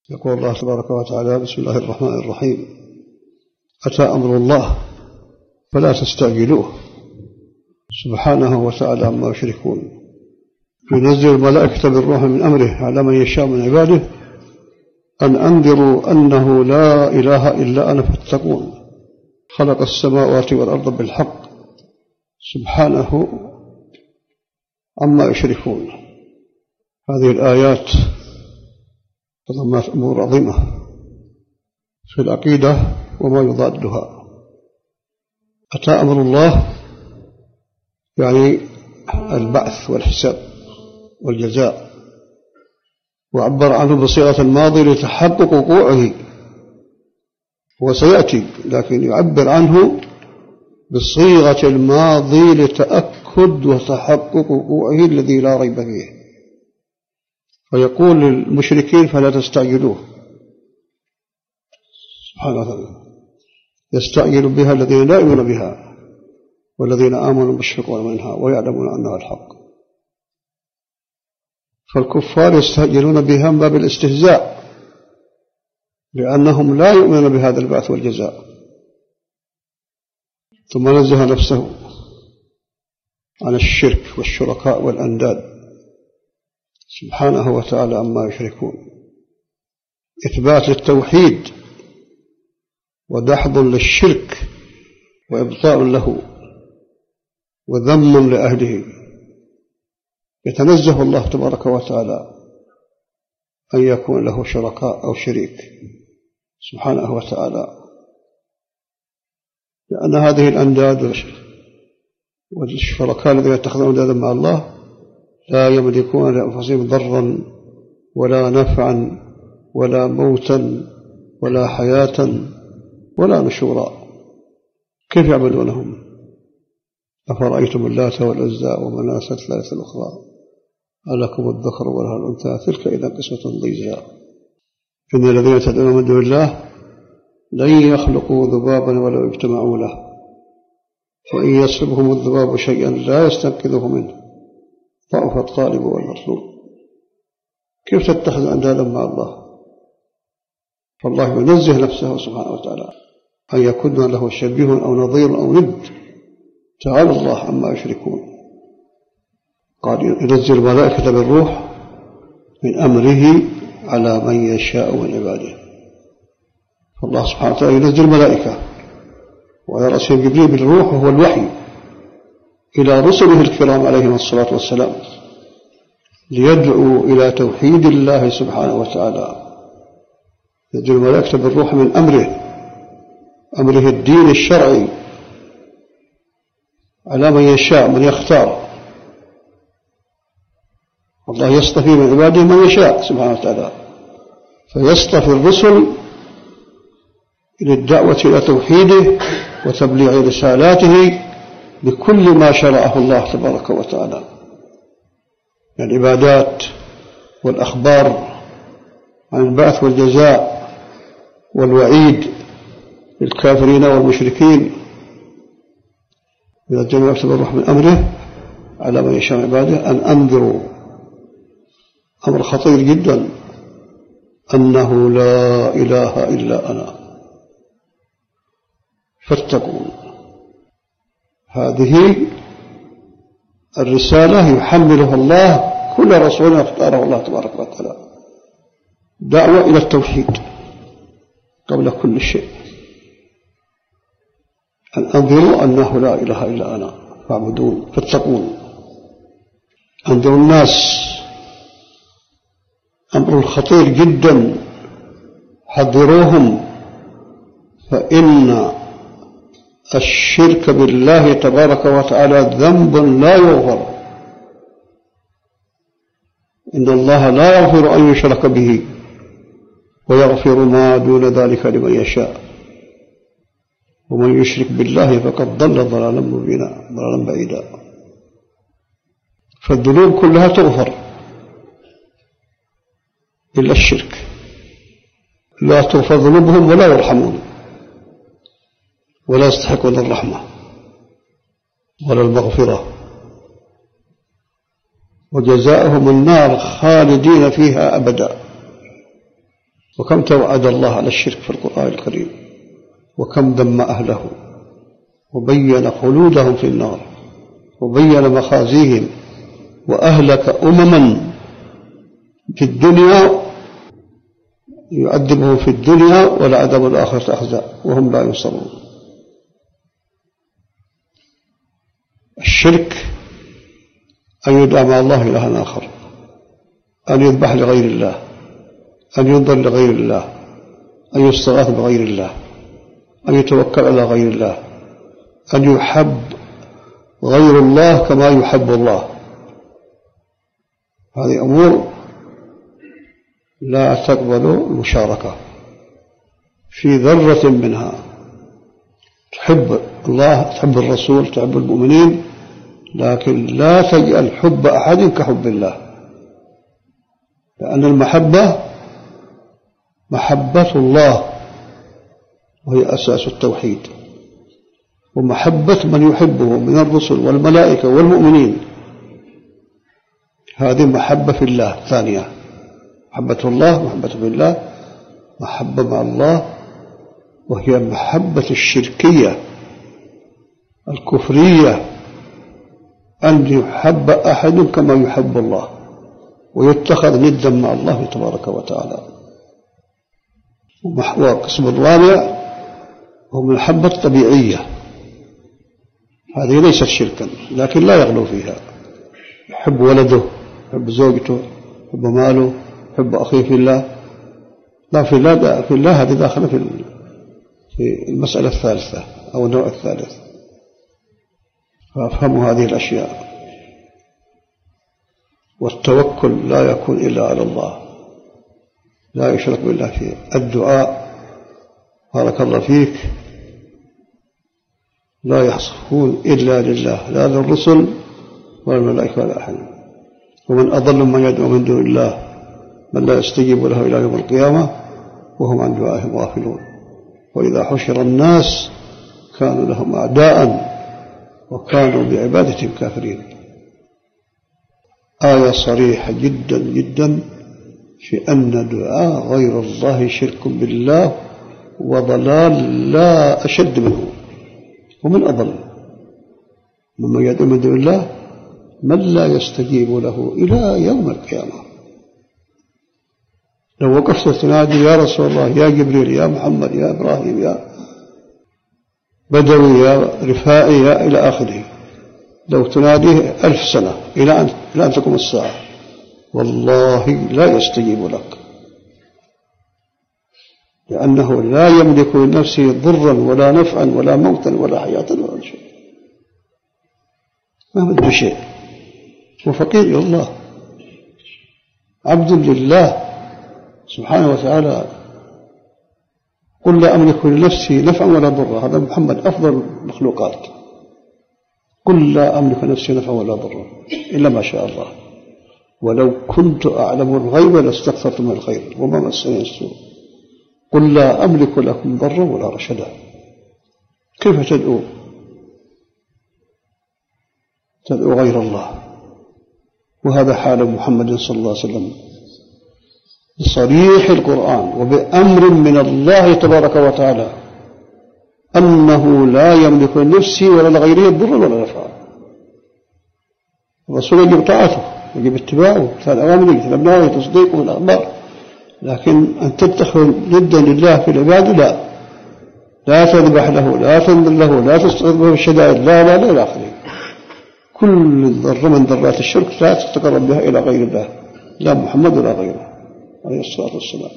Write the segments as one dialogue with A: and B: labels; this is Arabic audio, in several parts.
A: يقول الله تبارك وتعالى: بسم الله الرحمن الرحيم. أتى أمر الله فلا تستعجلوه سبحانه وتعالى عما يشركون. ينزل الملائكة بالروح من أمره على من يشاء من عباده أن أنذروا أنه لا إله إلا أنا فاتقون. خلق السماوات والأرض بالحق سبحانه عما يشركون. هذه الآيات تضمنت أمور عظيمة في العقيدة وما يضادها. أتى أمر الله يعني البعث والحساب والجزاء، وعبر عنه بصيغة الماضي لتحقق وقوعه، وسيأتي لكن يعبر عنه بصيغة الماضي لتأكد وتحقق وقوعه الذي لا ريب فيه. فيقول للمشركين: فلا تستعجلوه سبحانه وتعالى. يستعجل بها الذين لا يؤمنون بها، والذين آمنوا مشفقون منها ويعلمون أنها الحق. فالكفار يستعجلون بها من باب الاستهزاء، لأنهم لا يؤمنون بهذا البعث والجزاء. ثم نزه نفسه عن الشرك والشركاء والأنداد سبحانه وتعالى عما يشركون. إثبات للتوحيد ودحض للشرك وإبطاء له وذم لأهله. يتنزه الله تبارك وتعالى أن يكون له شركاء أو شريك سبحانه وتعالى، لأن هذه الأنداد والشركاء الذين يتخذون أندادا مع الله لا يملكون لأنفسهم ضرا ولا نفعا ولا موتا ولا حياة ولا نشورا. كيف يعبدونهم؟ أفرأيتم اللات والعزى ومناة الثالثة الأخرى ألكم الذكر ولها الأنثى تلك إذا قسمة ضيزى. إن الذين تدعون من دون الله لن يخلقوا ذبابا ولو اجتمعوا له، وإن يسلبهم الذباب شيئا لا يستنقذه منه، ضعف الطالب والمطلوب. كيف تتخذ أندادا مع الله؟ فالله ينزه نفسه سبحانه وتعالى أن يكون له شبيه أو نظير أو ند. تعالى الله عما يشركون. قال: ينزل الملائكة بالروح من أمره على من يشاء من عباده. فالله سبحانه وتعالى ينزل الملائكة وعلى رأسهم جبريل بالروح وهو الوحي إلى رسله الكرام عليهم الصلاة والسلام، ليدعوا إلى توحيد الله سبحانه وتعالى. ينزل الملائكة بالروح من أمره الدين الشرعي على من يشاء من يختار. الله يصطفي من عباده من يشاء سبحانه وتعالى، فيصطفي الرسل للدعوة إلى توحيده وتبليغ رسالاته بكل ما شرعه الله تبارك وتعالى من العبادات والأخبار عن البعث والجزاء والوعيد للكافرين والمشركين. إذا جمع يكتب الروح من أمره على من يشاء من عباده أن أنذروا. أمر خطير جدا، أنه لا إله إلا أنا فاتقون. هذه الرسالة يحملها الله كل رسول اختاره الله تبارك وتعالى، دعوة إلى التوحيد قبل كل شيء. أن أنذروا أنه لا إله إلا أنا فاعبدون فاتقون. أنذروا الناس، أمر خطير جدا، حذروهم، فإن الشرك بالله تبارك وتعالى ذنب لا يغفر. إن الله لا يغفر أن يشرك به ويغفر ما دون ذلك لمن يشاء، ومن يشرك بالله فقد ضل ضلالا مبينا، ضلالا بعيدا. فالذنوب كلها تغفر إلا الشرك، لا تغفر ذنوبهم ولا يرحمون ولا يستحقون الرحمة ولا المغفرة، وجزاؤهم النار خالدين فيها أبدا. وكم توعد الله على الشرك في القرآن الكريم، وكم ذم أهله وبين خلودهم في النار وبين مخازيهم، وأهلك أمما في الدنيا يعذبهم في الدنيا ولعذاب الآخرة أخزى وهم لا ينصرون. الشرك أن يدعى مع الله إلها آخر، أن يذبح لغير الله، أن ينظر لغير الله، أن يستغاث بغير الله، أن يتوكل على غير الله، أن يحب غير الله كما يحب الله. هذه أمور لا تقبل المشاركة في ذرة منها. تحب الله، تحب الرسول، تحب المؤمنين، لكن لا تجعل حب أحد كحب الله، لأن المحبة محبة الله وهي أساس التوحيد، ومحبة من يحبه من الرسل والملائكة والمؤمنين هذه محبة في الله ثانية. محبة الله محبة في الله، محبة مع الله وهي محبة الشركية الكفرية، أن يحب أحد كما يحب الله ويتخذ ندا مع الله تبارك وتعالى. والقسم الرابع هو المحبة الطبيعية، هذه ليست شركا لكن لا يغلو فيها. يحب ولده، يحب زوجته، يحب ماله، يحب أخيه في الله، لا في الله، في الله هذه داخلة في المسألة الثالثة أو النوع الثالث. فأفهموا هذه الأشياء. والتوكل لا يكون إلا على الله، لا يشرك بالله فيه. الدعاء بارك الله فيك لا يصفون إلا لله، لا للرسل ولا الملائكة ولا أحد. ومن أضل من يدعو من دون الله من لا يستجيب له إلى يوم القيامة وهم عن دعائهم غافلون. وإذا حشر الناس كانوا لهم أعداء وكانوا بعبادتهم كافرين. آية صريحة جدا جدا في أن دعاء غير الله شرك بالله وضلال لا أشد منه. ومن أضل ممن يدعو من دون الله من لا يستجيب له إلى يوم القيامة. لو وقفت تنادي يا رسول الله، يا جبريل، يا محمد، يا إبراهيم، يا بدوي، يا رفائي، يا إلى آخره، لو تناديه 1000 سنة إلى أن تقوم الساعة والله لا يستجيب لك، لأنه لا يملك لنفسه ضرا ولا نفعا ولا موتا ولا حياة ولا شيء، ما بده شيء، هو فقير إلى الله، عبد لله سبحانه وتعالى. قل لا أملك لنفسي نفعا ولا ضرا، هذا محمد أفضل المخلوقات. قل لا أملك نفسي نفعا ولا ضرا إلا ما شاء الله، ولو كنت أعلم الغيب لاستكثرت من الخير وما مسني السوء. قل لا أملك لكم ضرا ولا رشدا. كيف تدعو غير الله؟ وهذا حال محمد صلى الله عليه وسلم بصريح القرآن وبأمر من الله تبارك وتعالى أنه لا يملك لنفسه ولا لغيره ضرا ولا نفعا. الرسول يجب طاعته، يجب اتباعه، مثل أوامره، تلبناه، تصديقه بالأخبار، لكن أن تتخذ ضدا لله في العباد لا تذبح له، لا تنذر له، لا تستغيث به الشدائد، لا إلى آخره. كل ذرة من ذرات الشرك لا تتقرب بها إلى غير الله، لا محمد ولا غيره عليه الصلاة والسلام.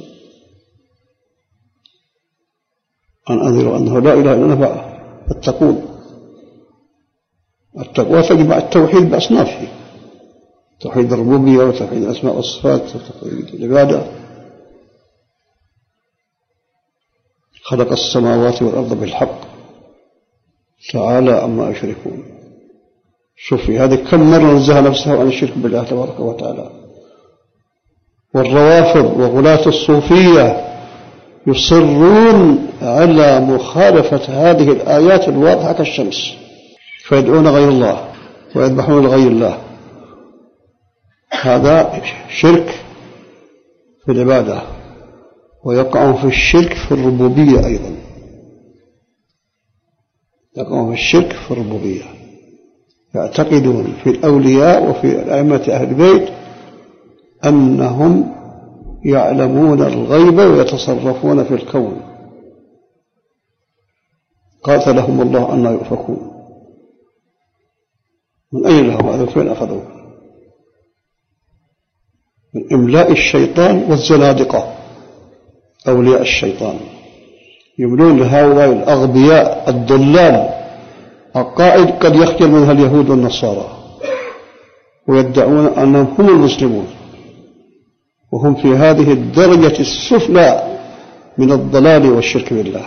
A: أن أنذر أنه لا إله إلا الله فاتقون. التقوى تجمع التوحيد بأصنافه، توحيد الربوبية وتوحيد الأسماء والصفات وتوحيد العبادة. خلق السماوات والأرض بالحق تعالى عما يشركون. شوفي هذه كم مرة نزه نفسه عن الشرك بالله تبارك وتعالى. والروافض وغلاة الصوفية يصرون على مخالفة هذه الآيات الواضحة كالشمس، فيدعون غير الله ويذبحون لغير الله. هذا شرك في العبادة، ويقعون في الشرك في الربوبية أيضا، يقعون في الشرك في الربوبية، يعتقدون في الأولياء وفي أئمة أهل البيت أنهم يعلمون الغيب ويتصرفون في الكون. قاتلهم الله أن يؤفكون. من أين لهم هذا؟ فين أخذوه؟ من إملاء الشيطان والزنادقة، أولياء الشيطان يبنون لهؤلاء الأغبياء الضلال عقائد قد يخجل منها اليهود والنصارى، ويدعون أنهم هم المسلمون، وهم في هذه الدرجة السفلى من الضلال والشرك بالله.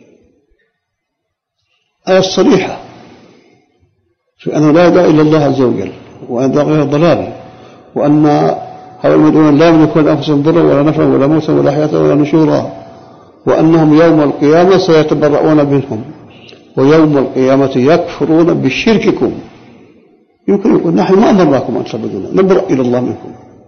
A: آية صريحة في أنه لا إله إلا الله عز وجل، وأن غير ضلال، وأن هؤلاء المدعون لا يملكون أنفسهم ضرا ولا نفعا ولا موتا ولا حياة ولا نشورا، وأنهم يوم القيامة سيتبرؤون منهم، ويوم القيامة يكفرون بشرككم. يمكن يقول نحن ما أمرناكم أن تعبدونا، نبرأ إلى الله منكم،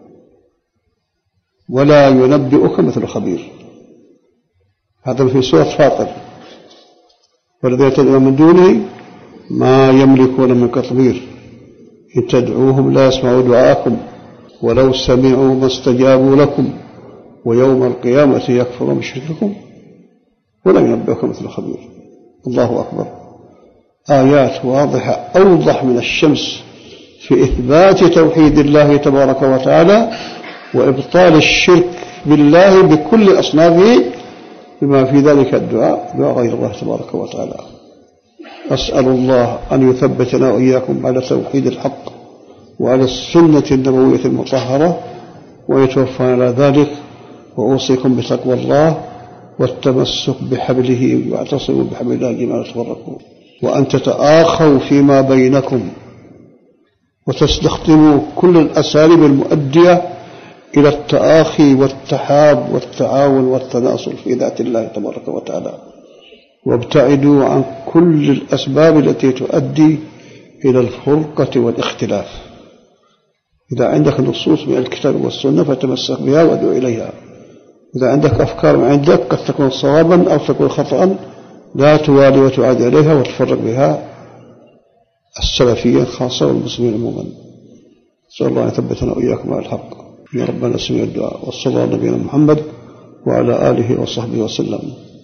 A: ولا ينبئك مثل خبير. هذا في سورة فاطر. والذين تدعون من دونه ما يملكون من قطمير، إن تدعوهم لا يسمعوا دعاءكم ولو سمعوا ما استجابوا لكم، ويوم القيامة يكفرون بشرككم ولا ينبئك مثل خبير. الله أكبر. آيات واضحة أوضح من الشمس في إثبات توحيد الله تبارك وتعالى وإبطال الشرك بالله بكل أصنافه، بما في ذلك الدعاء غير الله تبارك وتعالى. أسأل الله أن يثبتنا وإياكم على توحيد الحق وعلى السنة النبوية المطهرة، ويتوفانا على ذلك. وأوصيكم بتقوى الله والتمسك بحبله، واعتصموا بحبل الله جميعا تفرقوا، وأن تتآخوا فيما بينكم وتستخدموا كل الأساليب المؤدية إلى التآخي والتحاب والتعاون والتناصر في ذات الله تبارك وتعالى، وابتعدوا عن كل الأسباب التي تؤدي إلى الفرقة والاختلاف. إذا عندك نصوص من الكتاب والسنة فتمسك بها وادعو إليها. إذا عندك أفكار من عندك قد تكون صوابا أو تكون خطأ، لا توالي وتعاد عليها وتفرق بها السلفيين خاصة والمسلمين عموما. نسأل الله أن يثبتنا وإياكم على الحق. يا ربنا سمع الدعاء، وصلى الله على نبينا محمد وعلى آله وصحبه وسلم.